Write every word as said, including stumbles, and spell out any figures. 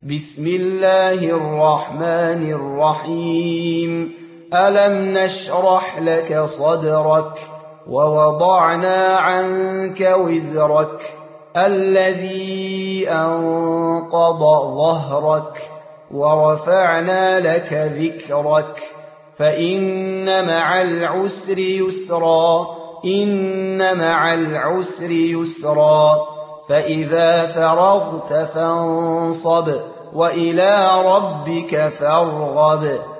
بسم الله الرحمن الرحيم ألم نشرح لك صدرك ووضعنا عنك وزرك الذي أنقض ظهرك ورفعنا لك ذكرك فإن مع العسر يسرا إن مع العسر يسرا فإذا فرغت فانصب وإلى ربك فارغب.